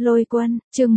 Lôi Quân, chương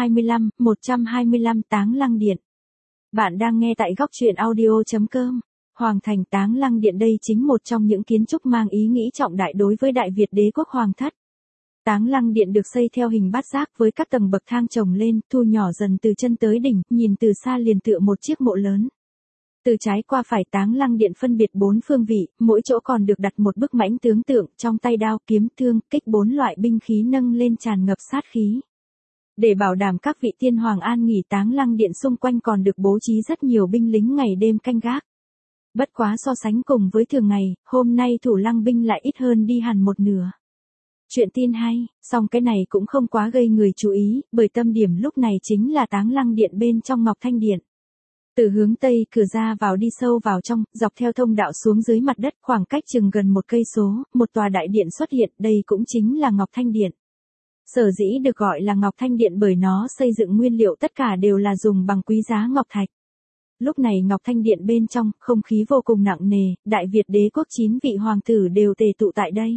125 Táng Lăng Điện. Bạn đang nghe tại góc truyện audio.com. Hoàng thành Táng Lăng Điện đây chính một trong những kiến trúc mang ý nghĩ trọng đại đối với Đại Việt đế quốc hoàng thất. Táng Lăng Điện được xây theo hình bát giác với các tầng bậc thang chồng lên, thu nhỏ dần từ chân tới đỉnh, nhìn từ xa liền tựa một chiếc mộ lớn. Từ trái qua phải Táng Lăng Điện phân biệt 4 phương vị, mỗi chỗ còn được đặt một bức mãnh tướng tượng, trong tay đao, kiếm, thương, kích 4 loại binh khí nâng lên tràn ngập sát khí. Để bảo đảm các vị tiên hoàng an nghỉ, Táng Lăng Điện xung quanh còn được bố trí rất nhiều binh lính ngày đêm canh gác. Bất quá so sánh cùng với thường ngày, hôm nay thủ lăng binh lại ít hơn đi hẳn một nửa. Chuyện tin hay, song cái này cũng không quá gây người chú ý, bởi tâm điểm lúc này chính là Táng Lăng Điện bên trong Ngọc Thanh Điện. Từ hướng Tây cửa ra vào đi sâu vào trong, dọc theo thông đạo xuống dưới mặt đất khoảng cách chừng gần 1 cây số, một tòa đại điện xuất hiện, đây cũng chính là Ngọc Thanh Điện. Sở dĩ được gọi là Ngọc Thanh Điện bởi nó xây dựng nguyên liệu tất cả đều là dùng bằng quý giá ngọc thạch. Lúc này Ngọc Thanh Điện bên trong, không khí vô cùng nặng nề, Đại Việt đế quốc 9 vị hoàng tử đều tề tụ tại đây.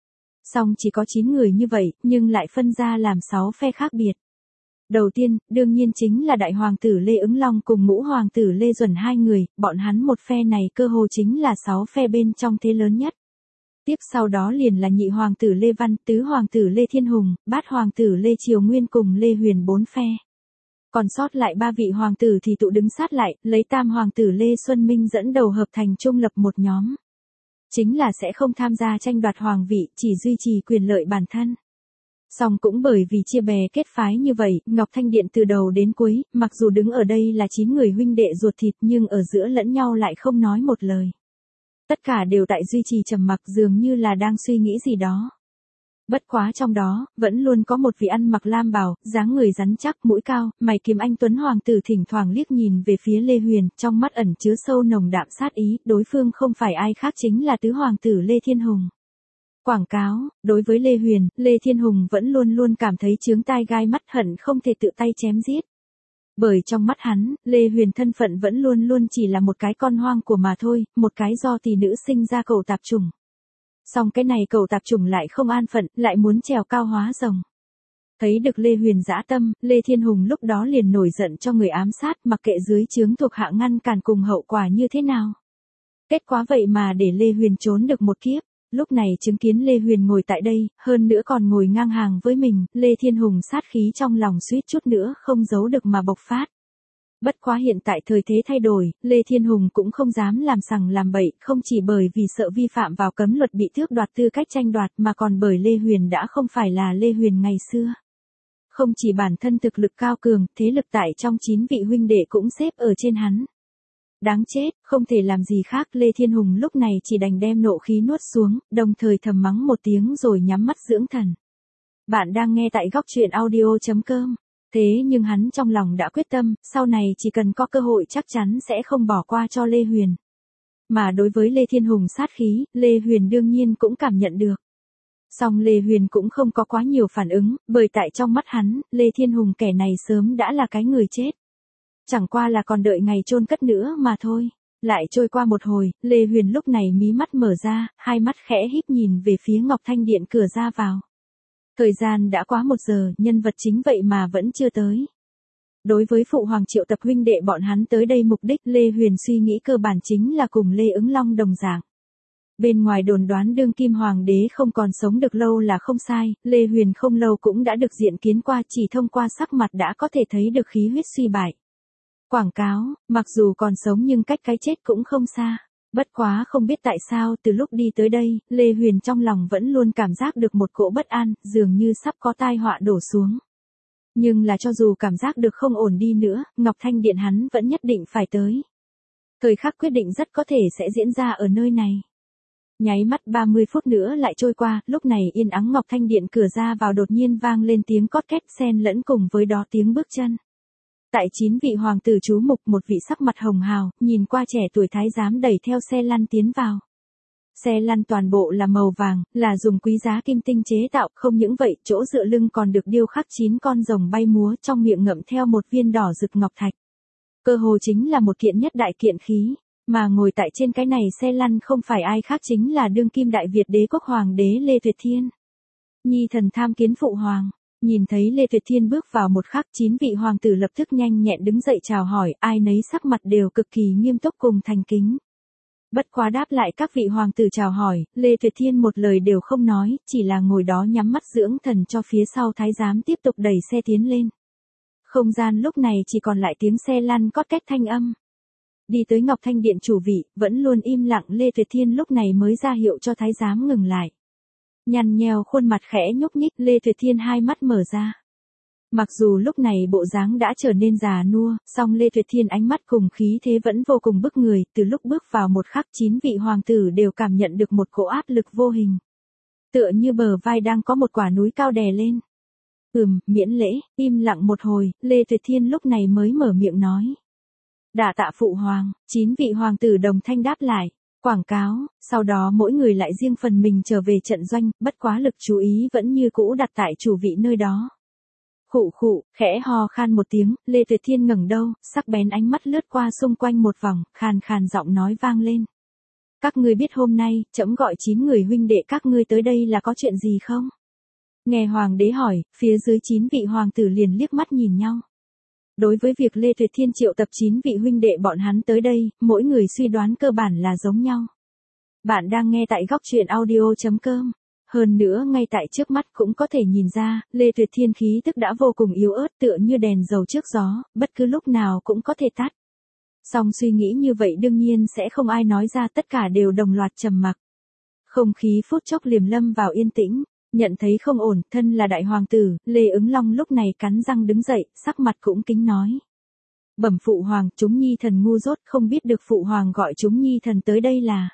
Song chỉ có 9 người như vậy, nhưng lại phân ra làm 6 phe khác biệt. Đầu tiên, đương nhiên chính là đại hoàng tử Lê Ứng Long cùng ngũ hoàng tử Lê Duẩn 2 người, bọn hắn một phe này cơ hồ chính là 6 phe bên trong thế lớn nhất. Tiếp sau đó liền là nhị hoàng tử Lê Văn, tứ hoàng tử Lê Thiên Hùng, bát hoàng tử Lê Triều Nguyên cùng Lê Huyền 4 phe. Còn sót lại 3 vị hoàng tử thì tụ đứng sát lại, lấy tam hoàng tử Lê Xuân Minh dẫn đầu hợp thành trung lập một nhóm. Chính là sẽ không tham gia tranh đoạt hoàng vị, chỉ duy trì quyền lợi bản thân. Song cũng bởi vì chia bè kết phái như vậy, Ngọc Thanh Điện từ đầu đến cuối, mặc dù đứng ở đây là 9 người huynh đệ ruột thịt nhưng ở giữa lẫn nhau lại không nói một lời. Tất cả đều tại duy trì trầm mặc, dường như là đang suy nghĩ gì đó. Bất quá trong đó, vẫn luôn có một vị ăn mặc lam bào, dáng người rắn chắc, mũi cao, mày kiếm anh tuấn hoàng tử thỉnh thoảng liếc nhìn về phía Lê Huyền, trong mắt ẩn chứa sâu nồng đạm sát ý, đối phương không phải ai khác chính là tứ hoàng tử Lê Thiên Hùng. Quảng cáo, đối với Lê Huyền, Lê Thiên Hùng vẫn luôn luôn cảm thấy chướng tai gai mắt, hận không thể tự tay chém giết. Bởi trong mắt hắn, Lê Huyền thân phận vẫn luôn luôn chỉ là một cái con hoang của mà thôi, một cái do tỷ nữ sinh ra cẩu tạp chủng. Song cái này cẩu tạp chủng lại không an phận, lại muốn trèo cao hóa rồng. Thấy được Lê Huyền dã tâm, Lê Thiên Hùng lúc đó liền nổi giận cho người ám sát, mặc kệ dưới trướng thuộc hạ ngăn cản cùng hậu quả như thế nào. Kết quả vậy mà để Lê Huyền trốn được một kiếp. Lúc này chứng kiến Lê Huyền ngồi tại đây, hơn nữa còn ngồi ngang hàng với mình, Lê Thiên Hùng sát khí trong lòng suýt chút nữa không giấu được mà bộc phát. Bất quá hiện tại thời thế thay đổi, Lê Thiên Hùng cũng không dám làm sằng làm bậy, không chỉ bởi vì sợ vi phạm vào cấm luật bị tước đoạt tư cách tranh đoạt mà còn bởi Lê Huyền đã không phải là Lê Huyền ngày xưa. Không chỉ bản thân thực lực cao cường, thế lực tại trong 9 vị huynh đệ cũng xếp ở trên hắn. Đáng chết, không thể làm gì khác, Lê Thiên Hùng lúc này chỉ đành đem nộ khí nuốt xuống, đồng thời thầm mắng một tiếng rồi nhắm mắt dưỡng thần. Bạn đang nghe tại góc truyện audio.com. Thế nhưng hắn trong lòng đã quyết tâm, sau này chỉ cần có cơ hội chắc chắn sẽ không bỏ qua cho Lê Huyền. Mà đối với Lê Thiên Hùng sát khí, Lê Huyền đương nhiên cũng cảm nhận được. Song Lê Huyền cũng không có quá nhiều phản ứng, bởi tại trong mắt hắn, Lê Thiên Hùng kẻ này sớm đã là cái người chết. Chẳng qua là còn đợi ngày chôn cất nữa mà thôi. Lại trôi qua một hồi, Lê Huyền lúc này mí mắt mở ra, hai mắt khẽ híp nhìn về phía Ngọc Thanh Điện cửa ra vào. Thời gian đã quá 1 giờ, nhân vật chính vậy mà vẫn chưa tới. Đối với phụ hoàng triệu tập huynh đệ bọn hắn tới đây mục đích, Lê Huyền suy nghĩ cơ bản chính là cùng Lê Ứng Long đồng dạng. Bên ngoài đồn đoán đương kim hoàng đế không còn sống được lâu là không sai, Lê Huyền không lâu cũng đã được diện kiến qua, chỉ thông qua sắc mặt đã có thể thấy được khí huyết suy bại. Quảng cáo, mặc dù còn sống nhưng cách cái chết cũng không xa. Bất quá không biết tại sao từ lúc đi tới đây, Lê Huyền trong lòng vẫn luôn cảm giác được một cỗ bất an, dường như sắp có tai họa đổ xuống. Nhưng là cho dù cảm giác được không ổn đi nữa, Ngọc Thanh Điện hắn vẫn nhất định phải tới. Thời khắc quyết định rất có thể sẽ diễn ra ở nơi này. Nháy mắt 30 phút nữa lại trôi qua, lúc này yên ắng Ngọc Thanh Điện cửa ra vào đột nhiên vang lên tiếng cót két xen lẫn cùng với đó tiếng bước chân. Tại 9 vị hoàng tử chú mục, một vị sắc mặt hồng hào, nhìn qua trẻ tuổi thái giám đẩy theo xe lăn tiến vào. Xe lăn toàn bộ là màu vàng, là dùng quý giá kim tinh chế tạo, không những vậy, chỗ dựa lưng còn được điêu khắc 9 con rồng bay múa, trong miệng ngậm theo một viên đỏ rực ngọc thạch. Cơ hồ chính là một kiện nhất đại kiện khí, mà ngồi tại trên cái này xe lăn không phải ai khác chính là đương kim Đại Việt đế quốc hoàng đế Lê Tuyệt Thiên. Nhi thần tham kiến phụ hoàng. Nhìn thấy Lê Tuyệt Thiên bước vào một khắc, 9 vị hoàng tử lập tức nhanh nhẹn đứng dậy chào hỏi, ai nấy sắc mặt đều cực kỳ nghiêm túc cùng thành kính. Bất quá đáp lại các vị hoàng tử chào hỏi, Lê Tuyệt Thiên một lời đều không nói, chỉ là ngồi đó nhắm mắt dưỡng thần cho phía sau thái giám tiếp tục đẩy xe tiến lên. Không gian lúc này chỉ còn lại tiếng xe lăn cót két thanh âm. Đi tới Ngọc Thanh Điện chủ vị, vẫn luôn im lặng Lê Tuyệt Thiên lúc này mới ra hiệu cho thái giám ngừng lại. Nhăn nheo khuôn mặt khẽ nhúc nhích, Lê Tuyệt Thiên hai mắt mở ra. Mặc dù lúc này bộ dáng đã trở nên già nua, song Lê Tuyệt Thiên ánh mắt cùng khí thế vẫn vô cùng bức người, từ lúc bước vào một khắc 9 vị hoàng tử đều cảm nhận được một cỗ áp lực vô hình. Tựa như bờ vai đang có một quả núi cao đè lên. Miễn lễ, im lặng một hồi, Lê Tuyệt Thiên lúc này mới mở miệng nói. Đả tạ phụ hoàng, 9 vị hoàng tử đồng thanh đáp lại. Quảng cáo, sau đó mỗi người lại riêng phần mình trở về trận doanh, bất quá lực chú ý vẫn như cũ đặt tại chủ vị nơi đó. Khụ khụ, khẽ ho khan một tiếng, Lê Tuyệt Thiên ngẩng đầu, sắc bén ánh mắt lướt qua xung quanh một vòng, khàn khàn giọng nói vang lên. Các ngươi biết hôm nay, trẫm gọi 9 người huynh đệ các ngươi tới đây là có chuyện gì không? Nghe hoàng đế hỏi, phía dưới 9 vị hoàng tử liền liếc mắt nhìn nhau. Đối với việc Lê Tuyệt Thiên triệu tập 9 vị huynh đệ bọn hắn tới đây, mỗi người suy đoán cơ bản là giống nhau. Bạn đang nghe tại góc truyện audio.com. Hơn nữa ngay tại trước mắt cũng có thể nhìn ra, Lê Tuyệt Thiên khí tức đã vô cùng yếu ớt tựa như đèn dầu trước gió, bất cứ lúc nào cũng có thể tắt. Song suy nghĩ như vậy đương nhiên sẽ không ai nói ra, tất cả đều đồng loạt trầm mặc. Không khí phút chốc liềm lâm vào yên tĩnh. Nhận thấy không ổn, thân là đại hoàng tử, Lê Ứng Long lúc này cắn răng đứng dậy, sắc mặt cũng kính nói. Bẩm phụ hoàng, chúng nhi thần ngu dốt, không biết được phụ hoàng gọi chúng nhi thần tới đây là.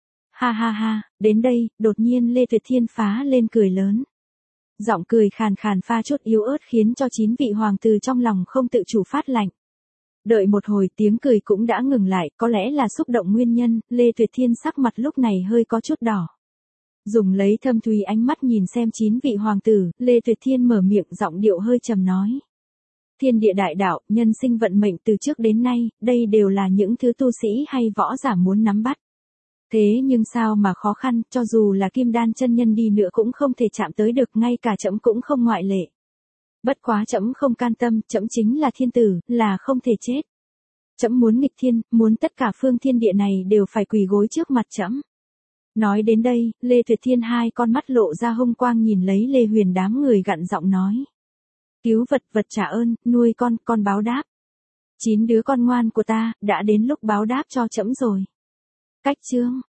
Ha ha ha, đến đây, đột nhiên Lê Tuyệt Thiên phá lên cười lớn. Giọng cười khàn khàn pha chút yếu ớt khiến cho 9 vị hoàng tử trong lòng không tự chủ phát lạnh. Đợi một hồi tiếng cười cũng đã ngừng lại, có lẽ là xúc động nguyên nhân, Lê Tuyệt Thiên sắc mặt lúc này hơi có chút đỏ. Dùng lấy thâm thúy ánh mắt nhìn xem 9 vị hoàng tử, Lê Tuyệt Thiên mở miệng giọng điệu hơi trầm nói. Thiên địa đại đạo, nhân sinh vận mệnh từ trước đến nay, đây đều là những thứ tu sĩ hay võ giả muốn nắm bắt. Thế nhưng sao mà khó khăn, cho dù là kim đan chân nhân đi nữa cũng không thể chạm tới được, ngay cả trẫm cũng không ngoại lệ. Bất quá trẫm không can tâm, trẫm chính là thiên tử, là không thể chết. Trẫm muốn nghịch thiên, muốn tất cả phương thiên địa này đều phải quỳ gối trước mặt trẫm. Nói đến đây, Lê Tuyệt Thiên hai con mắt lộ ra hung quang nhìn lấy Lê Huyền đám người gặn giọng nói. Cứu vật vật trả ơn, nuôi con báo đáp. 9 đứa con ngoan của ta, đã đến lúc báo đáp cho trẫm rồi. Cách chương.